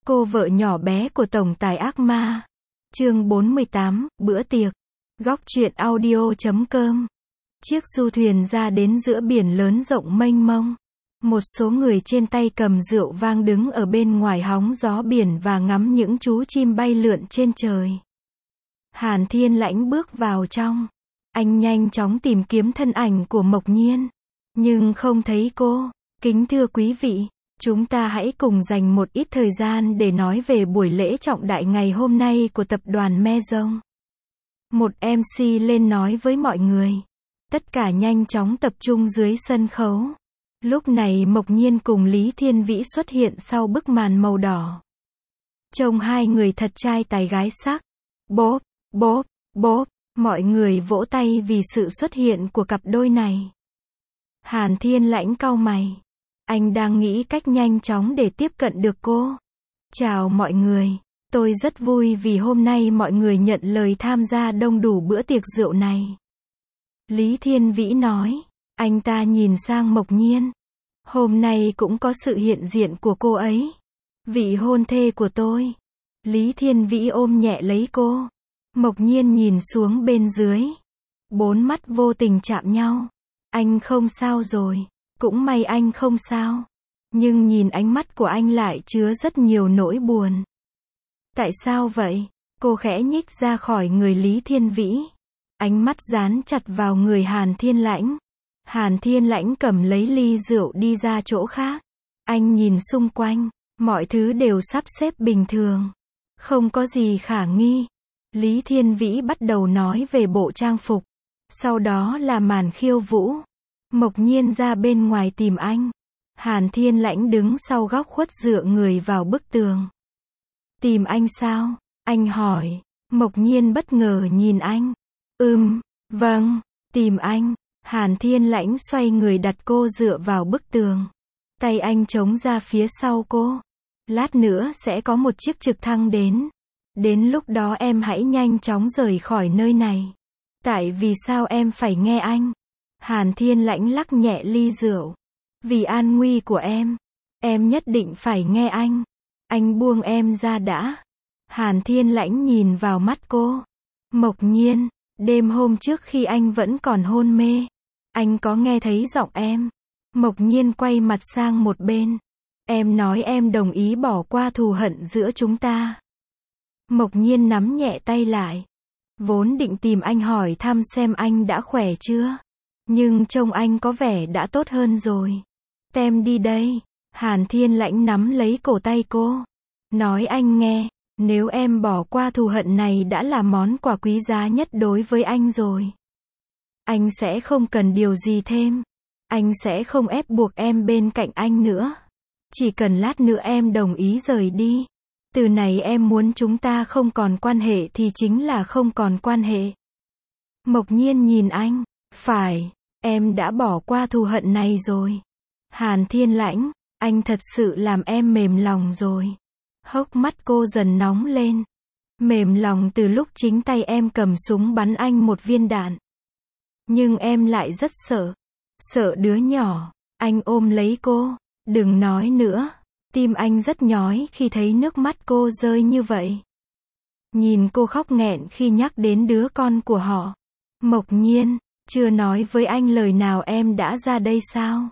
Cô vợ nhỏ bé của tổng tài ác ma. Chương 48, bữa tiệc. Góc truyện audio.com. Chiếc du thuyền ra đến giữa biển lớn rộng mênh mông. Một số người trên tay cầm rượu vang đứng ở bên ngoài hóng gió biển và ngắm những chú chim bay lượn trên trời. Hàn Thiên Lãnh bước vào trong. Anh nhanh chóng tìm kiếm thân ảnh của Mộc Nhiên. Nhưng không thấy cô. Kính thưa quý vị, chúng ta hãy cùng dành một ít thời gian để nói về buổi lễ trọng đại ngày hôm nay của tập đoàn Maison. Một MC lên nói với mọi người. Tất cả nhanh chóng tập trung dưới sân khấu. Lúc này Mộc Nhiên cùng Lý Thiên Vĩ xuất hiện sau bức màn màu đỏ. Trông hai người thật trai tài gái sắc. Bốp, bốp, bốp, mọi người vỗ tay vì sự xuất hiện của cặp đôi này. Hàn Thiên Lãnh cau mày. Anh đang nghĩ cách nhanh chóng để tiếp cận được cô. Chào mọi người. Tôi rất vui vì hôm nay mọi người nhận lời tham gia đông đủ bữa tiệc rượu này. Lý Thiên Vĩ nói. Anh ta nhìn sang Mộc Nhiên. Hôm nay cũng có sự hiện diện của cô ấy. Vị hôn thê của tôi. Lý Thiên Vĩ ôm nhẹ lấy cô. Mộc Nhiên nhìn xuống bên dưới. Bốn mắt vô tình chạm nhau. Anh không sao rồi. Cũng may anh không sao. Nhưng nhìn ánh mắt của anh lại chứa rất nhiều nỗi buồn. Tại sao vậy? Cô khẽ nhích ra khỏi người Lý Thiên Vĩ. Ánh mắt dán chặt vào người Hàn Thiên Lãnh. Hàn Thiên Lãnh cầm lấy ly rượu đi ra chỗ khác. Anh nhìn xung quanh. Mọi thứ đều sắp xếp bình thường. Không có gì khả nghi. Lý Thiên Vĩ bắt đầu nói về bộ trang phục. Sau đó là màn khiêu vũ. Mộc Nhiên ra bên ngoài tìm anh. Hàn Thiên Lãnh đứng sau góc khuất dựa người vào bức tường. Tìm anh sao? Anh hỏi. Mộc Nhiên bất ngờ nhìn anh. Vâng, tìm anh. Hàn Thiên Lãnh xoay người đặt cô dựa vào bức tường. Tay anh chống ra phía sau cô. Lát nữa sẽ có một chiếc trực thăng đến. Đến lúc đó em hãy nhanh chóng rời khỏi nơi này. Tại vì sao em phải nghe anh? Hàn Thiên Lãnh lắc nhẹ ly rượu. Vì an nguy của em nhất định phải nghe anh. Anh buông em ra đã. Hàn Thiên Lãnh nhìn vào mắt cô. Mộc Nhiên, đêm hôm trước khi anh vẫn còn hôn mê, anh có nghe thấy giọng em. Mộc Nhiên quay mặt sang một bên. Em nói em đồng ý bỏ qua thù hận giữa chúng ta. Mộc Nhiên nắm nhẹ tay lại. Vốn định tìm anh hỏi thăm xem anh đã khỏe chưa. Nhưng trông anh có vẻ đã tốt hơn rồi. Tem đi đây. Hàn Thiên Lãnh nắm lấy cổ tay cô. Nói anh nghe, nếu em bỏ qua thù hận này đã là món quà quý giá nhất đối với anh rồi. Anh sẽ không cần điều gì thêm. Anh sẽ không ép buộc em bên cạnh anh nữa. Chỉ cần lát nữa em đồng ý rời đi. Từ này em muốn chúng ta không còn quan hệ thì chính là không còn quan hệ. Mộc Nhiên nhìn anh. Phải, em đã bỏ qua thù hận này rồi. Hàn Thiên Lãnh, anh thật sự làm em mềm lòng rồi. Hốc mắt cô dần nóng lên. Mềm lòng từ lúc chính tay em cầm súng bắn anh một viên đạn. Nhưng em lại rất sợ. Sợ đứa nhỏ. Anh ôm lấy cô. Đừng nói nữa. Tim anh rất nhói khi thấy nước mắt cô rơi như vậy. Nhìn cô khóc nghẹn khi nhắc đến đứa con của họ. Mộc Nhiên, chưa nói với anh lời nào em đã ra đây sao?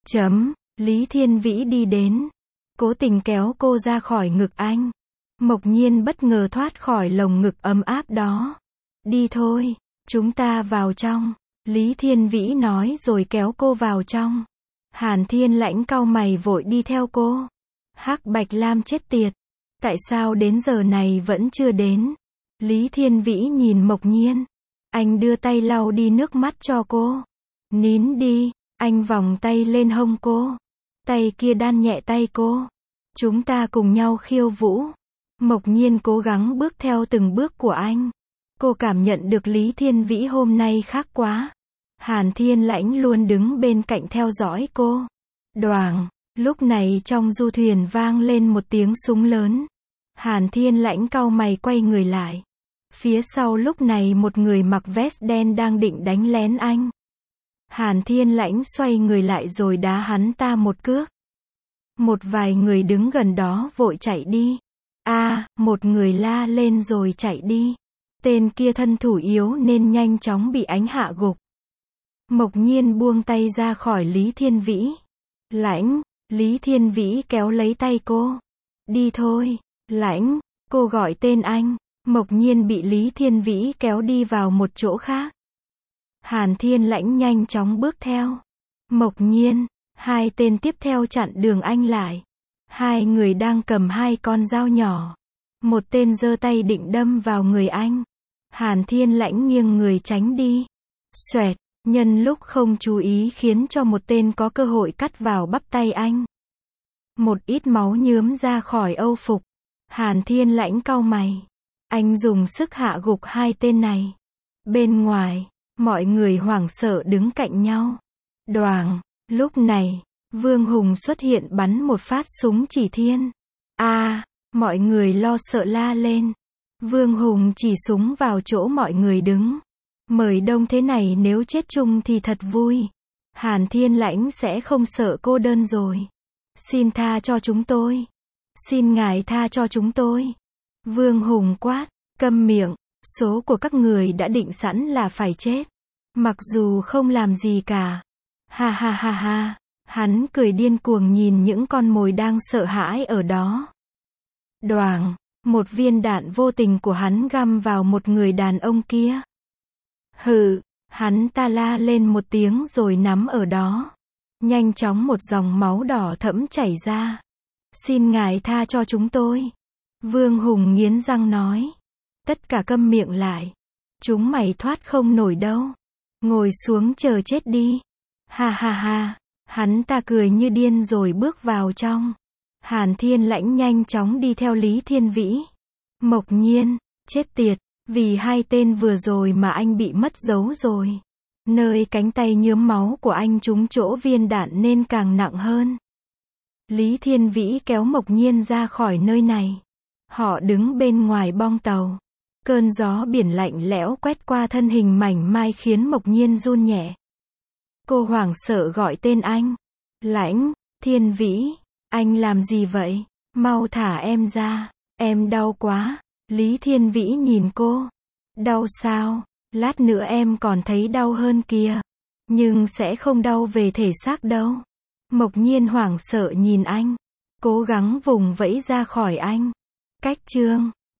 Lý Thiên Vĩ đi đến. Cố tình kéo cô ra khỏi ngực anh. Mộc Nhiên bất ngờ thoát khỏi lồng ngực ấm áp đó. Đi thôi, chúng ta vào trong. Lý Thiên Vĩ nói rồi kéo cô vào trong. Hàn Thiên Lãnh cau mày vội đi theo cô. Hắc Bạch Lam chết tiệt. Tại sao đến giờ này vẫn chưa đến? Lý Thiên Vĩ nhìn Mộc Nhiên. Anh đưa tay lau đi nước mắt cho cô. Nín đi. Anh vòng tay lên hông cô. Tay kia đan nhẹ tay cô. Chúng ta cùng nhau khiêu vũ. Mộc Nhiên cố gắng bước theo từng bước của anh. Cô cảm nhận được Lý Thiên Vĩ hôm nay khác quá. Hàn Thiên Lãnh luôn đứng bên cạnh theo dõi cô. Đoàng. Lúc này trong du thuyền vang lên một tiếng súng lớn. Hàn Thiên Lãnh cau mày quay người lại. Phía sau lúc này một người mặc vest đen đang định đánh lén anh. Hàn Thiên Lãnh xoay người lại rồi đá hắn ta một cước. Một vài người đứng gần đó vội chạy đi. Một người la lên rồi chạy đi. Tên kia thân thủ yếu nên nhanh chóng bị anh hạ gục. Mộc Nhiên buông tay ra khỏi Lý Thiên Vĩ. Lãnh, Lý Thiên Vĩ kéo lấy tay cô. Đi thôi, Lãnh, cô gọi tên anh. Mộc Nhiên bị Lý Thiên Vĩ kéo đi vào một chỗ khác. Hàn Thiên Lãnh nhanh chóng bước theo. Mộc Nhiên, hai tên tiếp theo chặn đường anh lại. Hai người đang cầm hai con dao nhỏ. Một tên giơ tay định đâm vào người anh. Hàn Thiên Lãnh nghiêng người tránh đi. Xoẹt, nhân lúc không chú ý khiến cho một tên có cơ hội cắt vào bắp tay anh. Một ít máu nhuốm ra khỏi âu phục. Hàn Thiên Lãnh cau mày. Anh dùng sức hạ gục hai tên này. Bên ngoài, mọi người hoảng sợ đứng cạnh nhau. Đoàng, lúc này, Vương Hùng xuất hiện bắn một phát súng chỉ thiên. Mọi người lo sợ la lên. Vương Hùng chỉ súng vào chỗ mọi người đứng. Mời đông thế này nếu chết chung thì thật vui. Hàn Thiên Lãnh sẽ không sợ cô đơn rồi. Xin tha cho chúng tôi. Xin ngài tha cho chúng tôi. Vương Hùng quát, câm miệng, số của các người đã định sẵn là phải chết. Mặc dù không làm gì cả. Ha ha ha ha, hắn cười điên cuồng nhìn những con mồi đang sợ hãi ở đó. Đoàng, một viên đạn vô tình của hắn găm vào một người đàn ông kia. Hừ, hắn ta la lên một tiếng rồi nắm ở đó. Nhanh chóng một dòng máu đỏ thẫm chảy ra. Xin ngài tha cho chúng tôi. Vương Hùng nghiến răng nói. Tất cả câm miệng lại. Chúng mày thoát không nổi đâu. Ngồi xuống chờ chết đi. Ha ha ha, hắn ta cười như điên rồi bước vào trong. Hàn Thiên Lãnh nhanh chóng đi theo Lý Thiên Vĩ. Mộc Nhiên, chết tiệt, vì hai tên vừa rồi mà anh bị mất dấu rồi. Nơi cánh tay nhuốm máu của anh trúng chỗ viên đạn nên càng nặng hơn. Lý Thiên Vĩ kéo Mộc Nhiên ra khỏi nơi này. Họ đứng bên ngoài bong tàu. Cơn gió biển lạnh lẽo quét qua thân hình mảnh mai khiến Mộc Nhiên run nhẹ. Cô hoảng sợ gọi tên anh. Lãnh, Thiên Vĩ, anh làm gì vậy? Mau thả em ra, em đau quá. Lý Thiên Vĩ nhìn cô. Đau sao? Lát nữa em còn thấy đau hơn kìa. Nhưng sẽ không đau về thể xác đâu. Mộc Nhiên hoảng sợ nhìn anh. Cố gắng vùng vẫy ra khỏi anh. Cách chương